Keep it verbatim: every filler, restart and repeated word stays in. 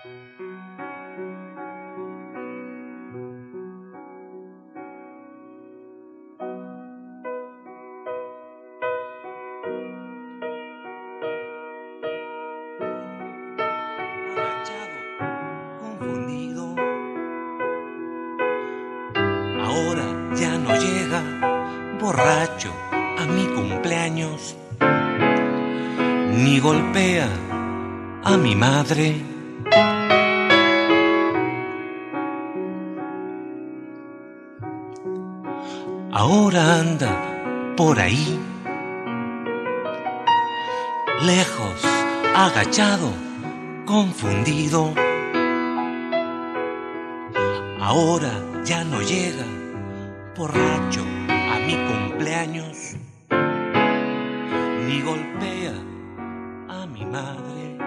Agachado, confundido, ahora ya no llega borracho a mi cumpleaños, ni golpea a mi madre. Ahora anda por ahí, lejos, agachado, confundido. Ahora ya no llega borracho a mi cumpleaños, ni golpea a mi madre.